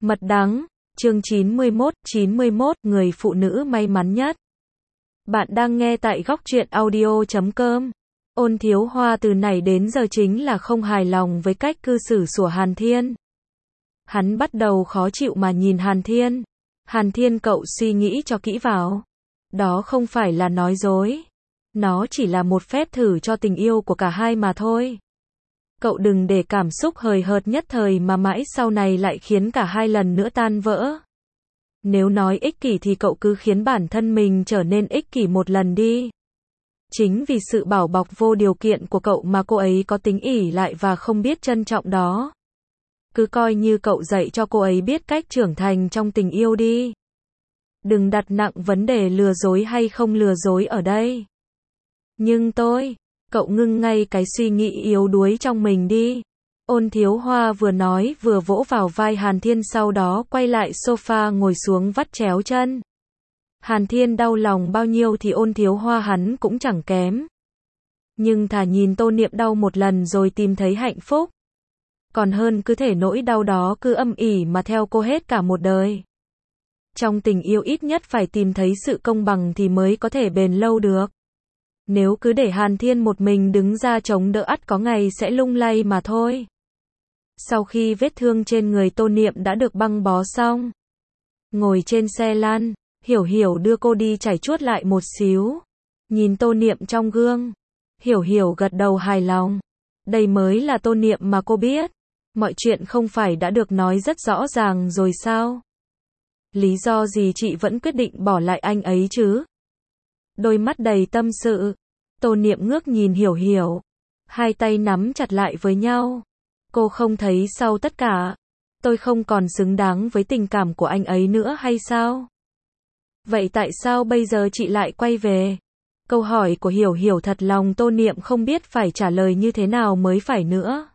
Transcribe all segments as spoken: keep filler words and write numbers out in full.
Mật đắng, chương chín mươi mốt, chín mươi mốt, người phụ nữ may mắn nhất. Bạn đang nghe tại góc truyện audio chấm com. Ôn Thiếu Hoa từ nãy đến giờ chính là không hài lòng với cách cư xử của Hàn Thiên. Hắn bắt đầu khó chịu mà nhìn Hàn Thiên. Hàn Thiên, cậu suy nghĩ cho kỹ vào. Đó không phải là nói dối. Nó chỉ là một phép thử cho tình yêu của cả hai mà thôi. Cậu đừng để cảm xúc hời hợt nhất thời mà mãi sau này lại khiến cả hai lần nữa tan vỡ. Nếu nói ích kỷ thì cậu cứ khiến bản thân mình trở nên ích kỷ một lần đi. Chính vì sự bảo bọc vô điều kiện của cậu mà cô ấy có tính ỷ lại và không biết trân trọng đó. Cứ coi như cậu dạy cho cô ấy biết cách trưởng thành trong tình yêu đi. Đừng đặt nặng vấn đề lừa dối hay không lừa dối ở đây. Nhưng tôi, cậu ngưng ngay cái suy nghĩ yếu đuối trong mình đi. Ôn Thiếu Hoa vừa nói vừa vỗ vào vai Hàn Thiên, sau đó quay lại sofa ngồi xuống vắt chéo chân. Hàn Thiên đau lòng bao nhiêu thì Ôn Thiếu Hoa hắn cũng chẳng kém. Nhưng thà nhìn Tô Niệm đau một lần rồi tìm thấy hạnh phúc. Còn hơn cứ thể nỗi đau đó cứ âm ỉ mà theo cô hết cả một đời. Trong tình yêu ít nhất phải tìm thấy sự công bằng thì mới có thể bền lâu được. Nếu cứ để Hàn Thiên một mình đứng ra chống đỡ ắt có ngày sẽ lung lay mà thôi. Sau khi vết thương trên người Tô Niệm đã được băng bó xong, ngồi trên xe lăn, Hiểu Hiểu đưa cô đi chải chuốt lại một xíu. Nhìn Tô Niệm trong gương, Hiểu Hiểu gật đầu hài lòng. Đây mới là Tô Niệm mà cô biết. Mọi chuyện không phải đã được nói rất rõ ràng rồi sao? Lý do gì chị vẫn quyết định bỏ lại anh ấy chứ? Đôi mắt đầy tâm sự, Tô Niệm ngước nhìn Hiểu Hiểu, hai tay nắm chặt lại với nhau. Cô không thấy sau tất cả, tôi không còn xứng đáng với tình cảm của anh ấy nữa hay sao? Vậy tại sao bây giờ chị lại quay về? Câu hỏi của Hiểu Hiểu thật lòng Tô Niệm không biết phải trả lời như thế nào mới phải nữa.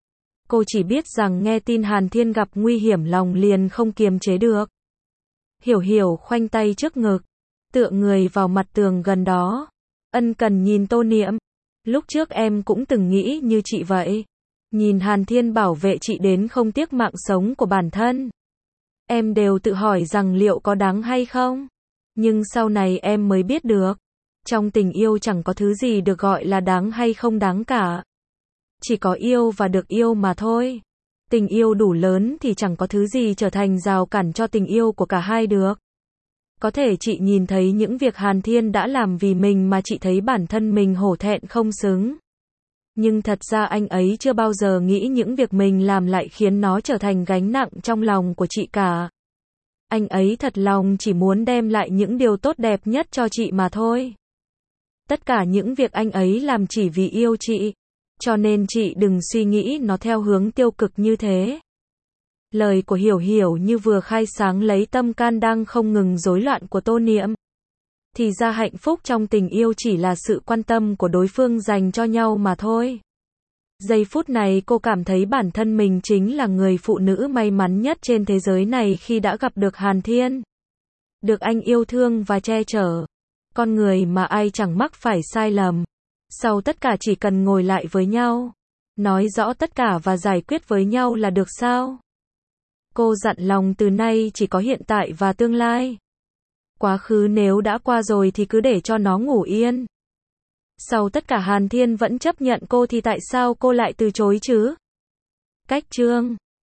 Cô chỉ biết rằng nghe tin Hàn Thiên gặp nguy hiểm lòng liền không kiềm chế được. Hiểu Hiểu khoanh tay trước ngực, tựa người vào mặt tường gần đó, ân cần nhìn Tô Niệm. Lúc trước em cũng từng nghĩ như chị vậy. Nhìn Hàn Thiên bảo vệ chị đến không tiếc mạng sống của bản thân, em đều tự hỏi rằng liệu có đáng hay không. Nhưng sau này em mới biết được, trong tình yêu chẳng có thứ gì được gọi là đáng hay không đáng cả. Chỉ có yêu và được yêu mà thôi. Tình yêu đủ lớn thì chẳng có thứ gì trở thành rào cản cho tình yêu của cả hai được. Có thể chị nhìn thấy những việc Hàn Thiên đã làm vì mình mà chị thấy bản thân mình hổ thẹn không xứng. Nhưng thật ra anh ấy chưa bao giờ nghĩ những việc mình làm lại khiến nó trở thành gánh nặng trong lòng của chị cả. Anh ấy thật lòng chỉ muốn đem lại những điều tốt đẹp nhất cho chị mà thôi. Tất cả những việc anh ấy làm chỉ vì yêu chị. Cho nên chị đừng suy nghĩ nó theo hướng tiêu cực như thế. Lời của Hiểu Hiểu như vừa khai sáng lấy tâm can đang không ngừng rối loạn của Tô Niệm. Thì ra hạnh phúc trong tình yêu chỉ là sự quan tâm của đối phương dành cho nhau mà thôi. Giây phút này cô cảm thấy bản thân mình chính là người phụ nữ may mắn nhất trên thế giới này khi đã gặp được Hàn Thiên. Được anh yêu thương và che chở. Con người mà ai chẳng mắc phải sai lầm. Sau tất cả chỉ cần ngồi lại với nhau, nói rõ tất cả và giải quyết với nhau là được sao? Cô dặn lòng từ nay chỉ có hiện tại và tương lai. Quá khứ nếu đã qua rồi thì cứ để cho nó ngủ yên. Sau tất cả Hàn Thiên vẫn chấp nhận cô thì tại sao cô lại từ chối chứ? Cách chương